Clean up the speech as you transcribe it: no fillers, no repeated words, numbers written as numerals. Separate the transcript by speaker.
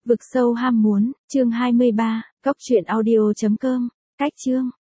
Speaker 1: Vực sâu ham muốn, chương 23, góc truyện audio.com, cách chương.